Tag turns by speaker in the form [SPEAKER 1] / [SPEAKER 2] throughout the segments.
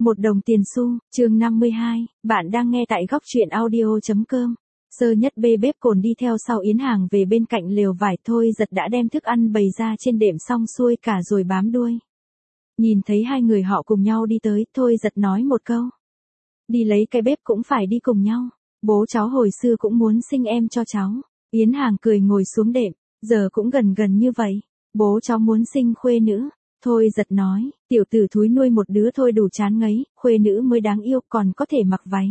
[SPEAKER 1] Một đồng tiền xu, chương 52, bạn đang nghe tại góc truyện audio.com. Sơ Nhất bê bếp cồn đi theo sau Yến Hàng về bên cạnh lều vải. Thôi Giật đã đem thức ăn bày ra trên đệm xong xuôi cả rồi bám đuôi. Nhìn thấy hai người họ cùng nhau đi tới, Thôi Giật nói một câu. Đi lấy cái bếp cũng phải đi cùng nhau. Bố cháu hồi xưa cũng muốn sinh em cho cháu. Yến Hàng cười ngồi xuống đệm, giờ cũng gần gần như vậy. Bố cháu muốn sinh khuê nữ. Thôi Giật nói, tiểu tử thúi nuôi một đứa thôi đủ chán ngấy, khuê nữ mới đáng yêu còn có thể mặc váy.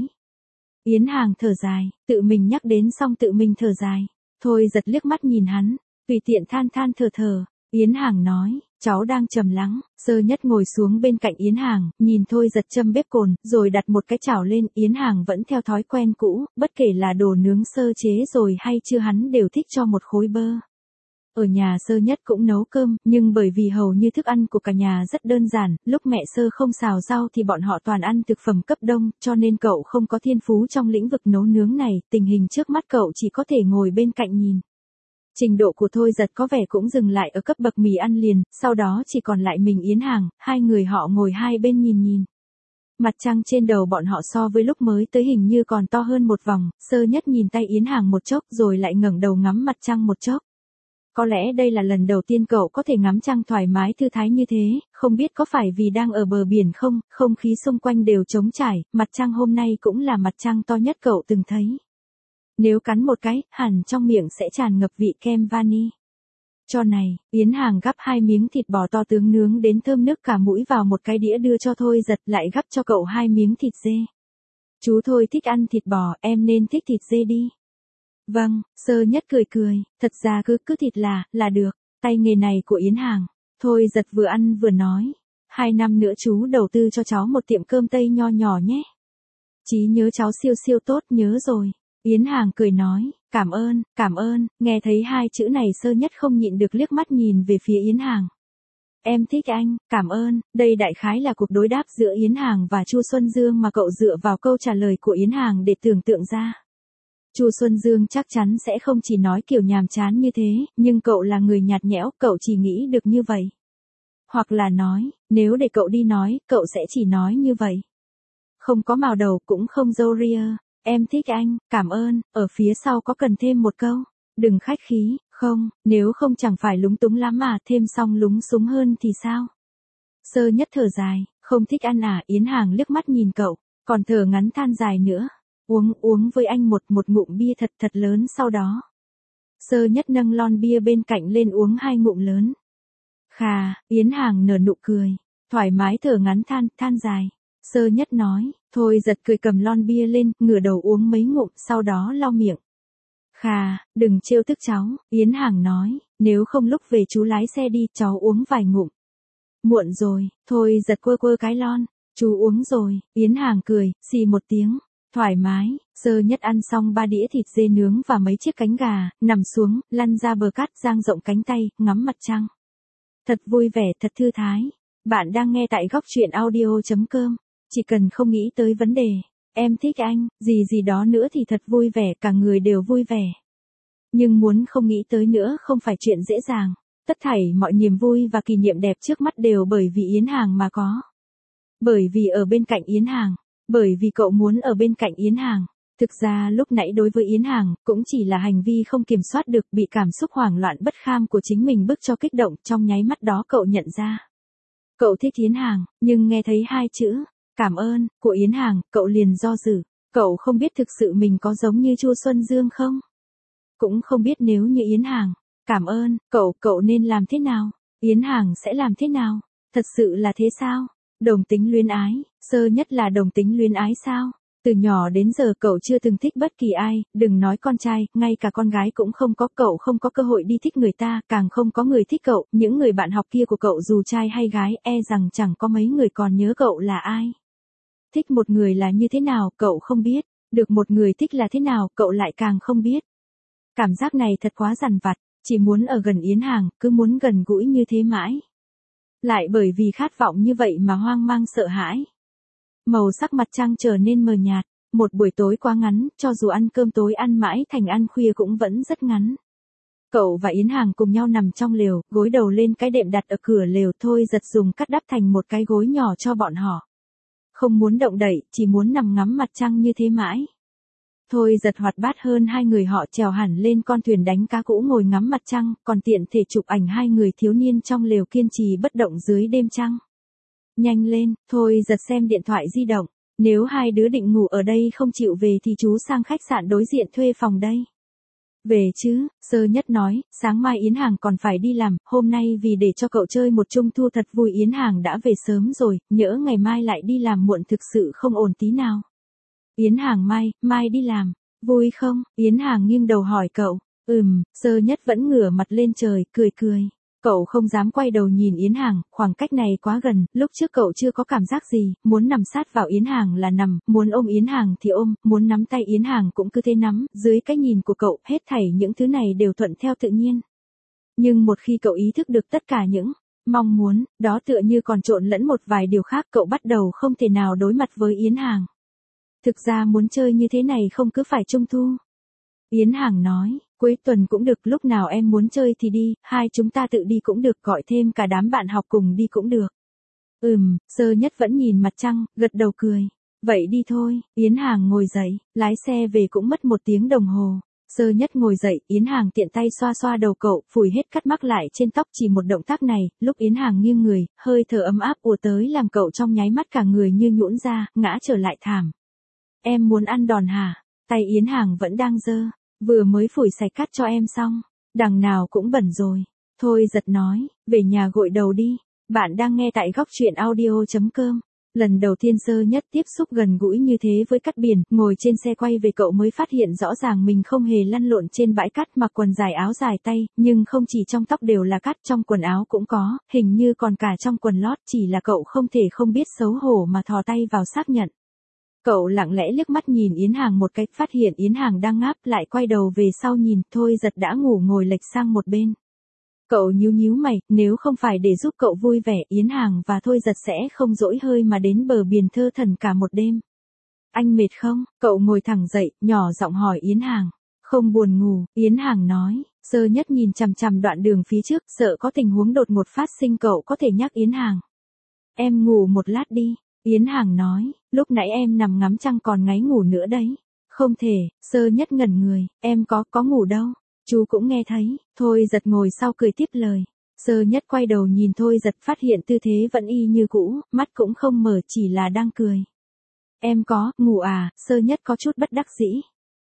[SPEAKER 1] Yến Hàng thở dài, tự mình nhắc đến xong tự mình thở dài. Thôi Giật liếc mắt nhìn hắn, tùy tiện than thở thở. Yến Hàng nói, cháu đang trầm lắng. Sơ Nhất ngồi xuống bên cạnh Yến Hàng, nhìn Thôi Giật châm bếp cồn, rồi đặt một cái chảo lên. Yến Hàng vẫn theo thói quen cũ, bất kể là đồ nướng sơ chế rồi hay chưa hắn đều thích cho một khối bơ. Ở nhà Sơ Nhất cũng nấu cơm, nhưng bởi vì hầu như thức ăn của cả nhà rất đơn giản, lúc mẹ Sơ không xào rau thì bọn họ toàn ăn thực phẩm cấp đông, cho nên cậu không có thiên phú trong lĩnh vực nấu nướng này, tình hình trước mắt cậu chỉ có thể ngồi bên cạnh nhìn. Trình độ của Thôi Giật có vẻ cũng dừng lại ở cấp bậc mì ăn liền, sau đó chỉ còn lại mình Yến Hàng, hai người họ ngồi hai bên nhìn. Mặt trăng trên đầu bọn họ so với lúc mới tới hình như còn to hơn một vòng. Sơ Nhất nhìn tay Yến Hàng một chốc rồi lại ngẩng đầu ngắm mặt trăng một chốc. Có lẽ đây là lần đầu tiên cậu có thể ngắm trăng thoải mái thư thái như thế, không biết có phải vì đang ở bờ biển không, không khí xung quanh đều trống trải, mặt trăng hôm nay cũng là mặt trăng to nhất cậu từng thấy. Nếu cắn một cái, hẳn trong miệng sẽ tràn ngập vị kem vani. Cho này, Yến Hàng gắp hai miếng thịt bò to tướng nướng đến thơm nước cả mũi vào một cái đĩa đưa cho Thôi Giật, lại gắp cho cậu hai miếng thịt dê. Chú Thôi thích ăn thịt bò, em nên thích thịt dê đi. Vâng, Sơ Nhất cười, thật ra cứ thịt là được, tay nghề này của Yến Hàng. Thôi Giật vừa ăn vừa nói, 2 năm nữa chú đầu tư cho cháu một tiệm cơm Tây nho nhỏ nhé. Trí nhớ cháu siêu tốt, nhớ rồi. Yến Hàng cười nói, cảm ơn, nghe thấy hai chữ này Sơ Nhất không nhịn được liếc mắt nhìn về phía Yến Hàng. Em thích anh, cảm ơn, đây đại khái là cuộc đối đáp giữa Yến Hàng và Chu Xuân Dương mà cậu dựa vào câu trả lời của Yến Hàng để tưởng tượng ra. Chu Xuân Dương chắc chắn sẽ không chỉ nói kiểu nhàm chán như thế, nhưng cậu là người nhạt nhẽo, cậu chỉ nghĩ được như vậy. Hoặc là nói, nếu để cậu đi nói, cậu sẽ chỉ nói như vậy. Không có mào đầu cũng không râu ria, em thích anh, cảm ơn, ở phía sau có cần thêm một câu, đừng khách khí, không, nếu không chẳng phải lúng túng lắm mà thêm xong lúng súng hơn thì sao? Sơ Nhất thở dài, không thích ăn à? Yến Hàng liếc mắt nhìn cậu, còn thở ngắn than dài nữa. Uống với anh một ngụm bia thật lớn sau đó. Sơ Nhất nâng lon bia bên cạnh lên uống 2 ngụm lớn. Khà, Yến Hàng nở nụ cười, thoải mái thở ngắn than dài. Sơ Nhất nói, Thôi Giật cười cầm lon bia lên, ngửa đầu uống mấy ngụm, sau đó lau miệng. Khà, đừng trêu tức cháu, Yến Hàng nói, nếu không lúc về chú lái xe đi, cháu uống vài ngụm. Muộn rồi, Thôi Giật quơ cái lon, chú uống rồi, Yến Hàng cười, xì một tiếng. Thoải mái, Sơ Nhất ăn xong 3 đĩa thịt dê nướng và mấy chiếc cánh gà, nằm xuống, lăn ra bờ cát dang rộng cánh tay, ngắm mặt trăng. Thật vui vẻ, thật thư thái. Bạn đang nghe tại góc truyện audio.com. Chỉ cần không nghĩ tới vấn đề, em thích anh, gì đó nữa thì thật vui vẻ, cả người đều vui vẻ. Nhưng muốn không nghĩ tới nữa không phải chuyện dễ dàng. Tất thảy mọi niềm vui và kỷ niệm đẹp trước mắt đều bởi vì Yến Hàng mà có. Bởi vì ở bên cạnh Yến Hàng. Bởi vì cậu muốn ở bên cạnh Yến Hàng. Thực ra lúc nãy đối với Yến Hàng, cũng chỉ là hành vi không kiểm soát được, bị cảm xúc hoảng loạn bất kham của chính mình bức cho kích động, trong nháy mắt đó cậu nhận ra. Cậu thích Yến Hàng, nhưng nghe thấy hai chữ, cảm ơn, của Yến Hàng, cậu liền do dự. Cậu không biết thực sự mình có giống như Chu Xuân Dương không? Cũng không biết nếu như Yến Hàng, cảm ơn, cậu nên làm thế nào? Yến Hàng sẽ làm thế nào? Thật sự là thế sao? Đồng tính luyến ái, Sơ Nhất là đồng tính luyến ái sao? Từ nhỏ đến giờ cậu chưa từng thích bất kỳ ai, đừng nói con trai, ngay cả con gái cũng không có, cậu không có cơ hội đi thích người ta, càng không có người thích cậu, những người bạn học kia của cậu dù trai hay gái, e rằng chẳng có mấy người còn nhớ cậu là ai. Thích một người là như thế nào, cậu không biết, được một người thích là thế nào, cậu lại càng không biết. Cảm giác này thật quá dằn vặt, chỉ muốn ở gần Yến Hàng, cứ muốn gần gũi như thế mãi. Lại bởi vì khát vọng như vậy mà hoang mang sợ hãi. Màu sắc mặt trăng trở nên mờ nhạt, một buổi tối quá ngắn, cho dù ăn cơm tối ăn mãi thành ăn khuya cũng vẫn rất ngắn. Cậu và Yến Hàng cùng nhau nằm trong lều, gối đầu lên cái đệm đặt ở cửa lều. Thôi Giật dùng cắt đắp thành một cái gối nhỏ cho bọn họ. Không muốn động đậy, chỉ muốn nằm ngắm mặt trăng như thế mãi. Thôi giật hoạt bát hơn hai người họ trèo hẳn lên con thuyền đánh cá cũ ngồi ngắm mặt trăng, còn tiện thể chụp ảnh hai người thiếu niên trong lều kiên trì bất động dưới đêm trăng. Nhanh lên, thôi giật xem điện thoại di động. Nếu hai đứa định ngủ ở đây không chịu về thì chú sang khách sạn đối diện thuê phòng đây. Về chứ, Sơ Nhất nói, sáng mai Yến Hàng còn phải đi làm, hôm nay vì để cho cậu chơi một trung thu thật vui Yến Hàng đã về sớm rồi, nhỡ ngày mai lại đi làm muộn thực sự không ổn tí nào. Yến Hàng mai đi làm, vui không? Yến Hàng nghiêng đầu hỏi cậu, Sơ Nhất vẫn ngửa mặt lên trời, cười. Cậu không dám quay đầu nhìn Yến Hàng, khoảng cách này quá gần, lúc trước cậu chưa có cảm giác gì, muốn nằm sát vào Yến Hàng là nằm, muốn ôm Yến Hàng thì ôm, muốn nắm tay Yến Hàng cũng cứ thế nắm, dưới cái nhìn của cậu, hết thảy những thứ này đều thuận theo tự nhiên. Nhưng một khi cậu ý thức được tất cả những mong muốn, đó tựa như còn trộn lẫn một vài điều khác, cậu bắt đầu không thể nào đối mặt với Yến Hàng. Thực ra muốn chơi như thế này không cứ phải trung thu. Yến Hàng nói, cuối tuần cũng được, lúc nào em muốn chơi thì đi, hai chúng ta tự đi cũng được, gọi thêm cả đám bạn học cùng đi cũng được. Sơ Nhất vẫn nhìn mặt trăng, gật đầu cười. Vậy đi thôi, Yến Hàng ngồi dậy, lái xe về cũng mất 1 tiếng đồng hồ. Sơ Nhất ngồi dậy, Yến Hàng tiện tay xoa xoa đầu cậu, phủi hết cắt mắc lại trên tóc, chỉ một động tác này, lúc Yến Hàng nghiêng người, hơi thở ấm áp ùa tới làm cậu trong nháy mắt cả người như nhũn ra, ngã trở lại thảm. Em muốn ăn đòn hả? Tay Yến Hàng vẫn đang giơ. Vừa mới phủi sạch cát cho em xong, đằng nào cũng bẩn rồi. Thôi giật nói, về nhà gội đầu đi. Bạn đang nghe tại góc truyện audio.com. Lần đầu tiên Sơ Nhất tiếp xúc gần gũi như thế với cát biển, ngồi trên xe quay về cậu mới phát hiện rõ ràng mình không hề lăn lộn trên bãi cát, mặc quần dài áo dài tay, nhưng không chỉ trong tóc đều là cát, trong quần áo cũng có, hình như còn cả trong quần lót, chỉ là cậu không thể không biết xấu hổ mà thò tay vào xác nhận. Cậu lặng lẽ liếc mắt nhìn Yến Hàng một cái, phát hiện Yến Hàng đang ngáp, lại quay đầu về sau nhìn, Thôi Giật đã ngủ ngồi lệch sang một bên. Cậu nhíu mày, nếu không phải để giúp cậu vui vẻ, Yến Hàng và Thôi Giật sẽ không dỗi hơi mà đến bờ biển thơ thẩn cả một đêm. Anh mệt không? Cậu ngồi thẳng dậy, nhỏ giọng hỏi Yến Hàng. Không buồn ngủ, Yến Hàng nói. Sơ Nhất nhìn chằm chằm đoạn đường phía trước, sợ có tình huống đột ngột phát sinh, cậu có thể nhắc Yến Hàng. Em ngủ một lát đi. Yến Hàng nói, lúc nãy em nằm ngắm trăng còn ngáy ngủ nữa đấy. Không thể, Sơ Nhất ngẩn người, em có ngủ đâu. Chú cũng nghe thấy, Thôi Giật ngồi sau cười tiếp lời. Sơ Nhất quay đầu nhìn Thôi Giật, phát hiện tư thế vẫn y như cũ, mắt cũng không mở, chỉ là đang cười. Em ngủ à? Sơ Nhất có chút bất đắc dĩ.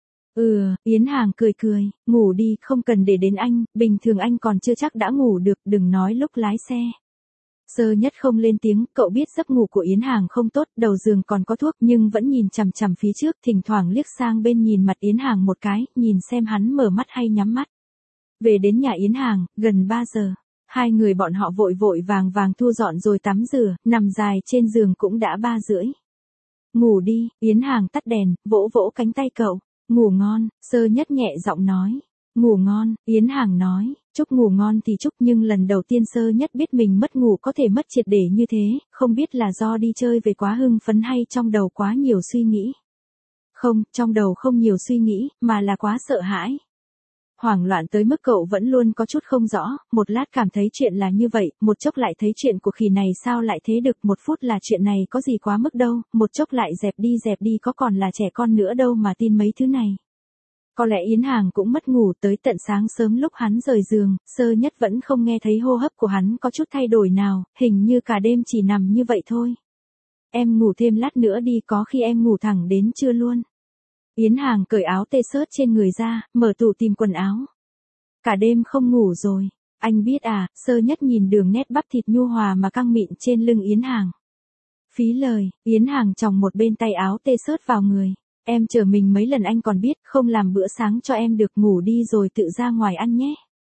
[SPEAKER 1] Yến Hàng cười, ngủ đi, không cần để đến anh, bình thường anh còn chưa chắc đã ngủ được, đừng nói lúc lái xe. Sơ Nhất không lên tiếng, cậu biết giấc ngủ của Yến Hàng không tốt, đầu giường còn có thuốc, nhưng vẫn nhìn chằm chằm phía trước, thỉnh thoảng liếc sang bên nhìn mặt Yến Hàng một cái, nhìn xem hắn mở mắt hay nhắm mắt. Về đến nhà Yến Hàng, gần 3 giờ. Hai người bọn họ vội vàng thu dọn rồi tắm rửa, nằm dài trên giường cũng đã 3 rưỡi. Ngủ đi, Yến Hàng tắt đèn, vỗ cánh tay cậu. Ngủ ngon, Sơ Nhất nhẹ giọng nói. Ngủ ngon, Yến Hàng nói. Chúc ngủ ngon thì chúc, nhưng lần đầu tiên Sơ Nhất biết mình mất ngủ có thể mất triệt để như thế, không biết là do đi chơi về quá hưng phấn hay trong đầu quá nhiều suy nghĩ. Không, trong đầu không nhiều suy nghĩ, mà là quá sợ hãi. Hoảng loạn tới mức cậu vẫn luôn có chút không rõ, một lát cảm thấy chuyện là như vậy, một chốc lại thấy chuyện của khỉ này sao lại thế được, một phút là chuyện này có gì quá mức đâu, một chốc lại dẹp đi có còn là trẻ con nữa đâu mà tin mấy thứ này. Có lẽ Yến Hàng cũng mất ngủ tới tận sáng sớm, lúc hắn rời giường, Sơ Nhất vẫn không nghe thấy hô hấp của hắn có chút thay đổi nào, hình như cả đêm chỉ nằm như vậy thôi. Em ngủ thêm lát nữa đi, có khi em ngủ thẳng đến trưa luôn. Yến Hàng cởi áo t-shirt trên người ra, mở tủ tìm quần áo. Cả đêm không ngủ rồi, anh biết à? Sơ Nhất nhìn đường nét bắp thịt nhu hòa mà căng mịn trên lưng Yến Hàng. Phí lời, Yến Hàng chòng một bên tay áo t-shirt vào người. Em chờ mình mấy lần anh còn biết, không làm bữa sáng cho em được, ngủ đi rồi tự ra ngoài ăn nhé.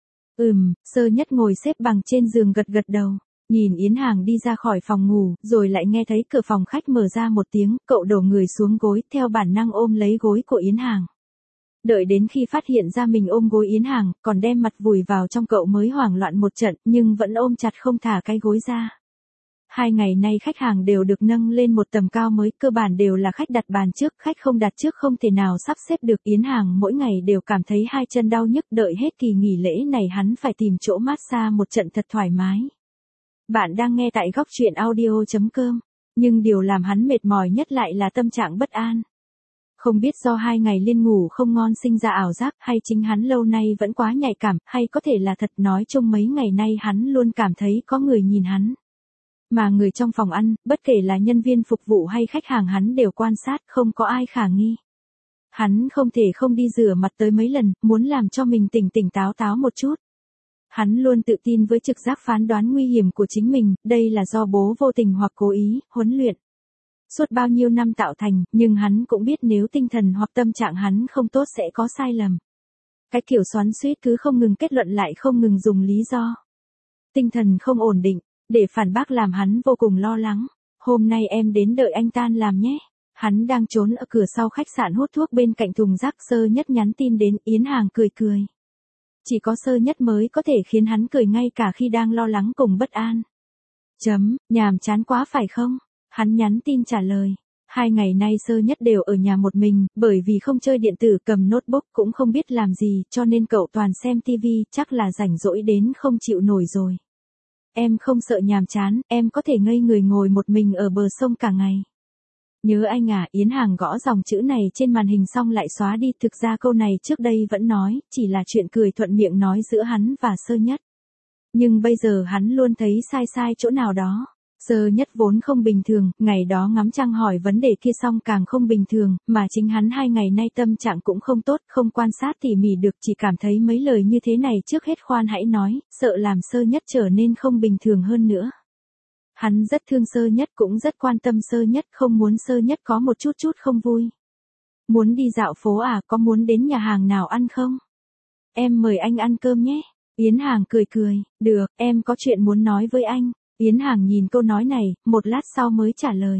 [SPEAKER 1] Sơ Nhất ngồi xếp bằng trên giường gật đầu. Nhìn Yến Hàng đi ra khỏi phòng ngủ, rồi lại nghe thấy cửa phòng khách mở ra một tiếng, cậu đổ người xuống gối, theo bản năng ôm lấy gối của Yến Hàng. Đợi đến khi phát hiện ra mình ôm gối Yến Hàng, còn đem mặt vùi vào trong, cậu mới hoảng loạn một trận, nhưng vẫn ôm chặt không thả cái gối ra. 2 ngày nay khách hàng đều được nâng lên một tầm cao mới, cơ bản đều là khách đặt bàn trước, khách không đặt trước không thể nào sắp xếp được. Yến Hàng mỗi ngày đều cảm thấy 2 chân đau nhức, đợi hết kỳ nghỉ lễ này hắn phải tìm chỗ massage một trận thật thoải mái. Bạn đang nghe tại góc truyện audio.com. Nhưng điều làm hắn mệt mỏi nhất lại là tâm trạng bất an. Không biết do 2 ngày liên ngủ không ngon sinh ra ảo giác hay chính hắn lâu nay vẫn quá nhạy cảm, hay có thể là thật, nói chung mấy ngày nay hắn luôn cảm thấy có người nhìn hắn. Mà người trong phòng ăn, bất kể là nhân viên phục vụ hay khách hàng hắn đều quan sát, không có ai khả nghi. Hắn không thể không đi rửa mặt tới mấy lần, muốn làm cho mình tỉnh tỉnh táo táo một chút. Hắn luôn tự tin với trực giác phán đoán nguy hiểm của chính mình, đây là do bố vô tình hoặc cố ý, huấn luyện. Suốt bao nhiêu năm tạo thành, nhưng hắn cũng biết nếu tinh thần hoặc tâm trạng hắn không tốt sẽ có sai lầm. Cái kiểu xoắn xuýt cứ không ngừng kết luận lại không ngừng dùng lý do. Tinh thần không ổn định, để phản bác làm hắn vô cùng lo lắng. Hôm nay em đến đợi anh tan làm nhé. Hắn đang trốn ở cửa sau khách sạn hút thuốc bên cạnh thùng rác. Sơ Nhất nhắn tin đến, Yến Hàng cười cười. Chỉ có Sơ Nhất mới có thể khiến hắn cười ngay cả khi đang lo lắng cùng bất an. Nhàm chán quá phải không? Hắn nhắn tin trả lời. 2 ngày nay Sơ Nhất đều ở nhà một mình, bởi vì không chơi điện tử cầm notebook cũng không biết làm gì, cho nên cậu toàn xem tivi, chắc là rảnh rỗi đến không chịu nổi rồi. Em không sợ nhàm chán, em có thể ngây người ngồi một mình ở bờ sông cả ngày. Nhớ anh à, Yến Hàng gõ dòng chữ này trên màn hình xong lại xóa đi, thực ra câu này trước đây vẫn nói, chỉ là chuyện cười thuận miệng nói giữa hắn và Sơ Nhất. Nhưng bây giờ hắn luôn thấy sai chỗ nào đó. Sơ Nhất vốn không bình thường, ngày đó ngắm trăng hỏi vấn đề kia xong càng không bình thường, mà chính hắn 2 ngày nay tâm trạng cũng không tốt, không quan sát tỉ mỉ được, chỉ cảm thấy mấy lời như thế này trước hết khoan hãy nói, sợ làm Sơ Nhất trở nên không bình thường hơn nữa. Hắn rất thương Sơ Nhất cũng rất quan tâm Sơ Nhất, không muốn Sơ Nhất có một chút không vui. Muốn đi dạo phố à, có muốn đến nhà hàng nào ăn không? Em mời anh ăn cơm nhé. Yến Hàng cười, được, em có chuyện muốn nói với anh. Yến Hàng nhìn câu nói này, một lát sau mới trả lời.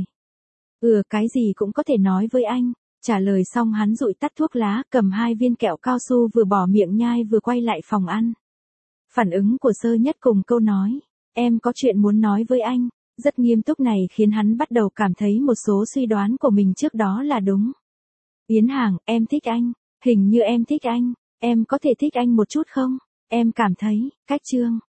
[SPEAKER 1] Cái gì cũng có thể nói với anh. Trả lời xong hắn dụi tắt thuốc lá, cầm 2 viên kẹo cao su vừa bỏ miệng nhai vừa quay lại phòng ăn. Phản ứng của Sơ Nhất cùng câu nói, em có chuyện muốn nói với anh, rất nghiêm túc này khiến hắn bắt đầu cảm thấy một số suy đoán của mình trước đó là đúng. Yến Hàng, em thích anh, hình như em thích anh, em có thể thích anh một chút không? Em cảm thấy, cách chương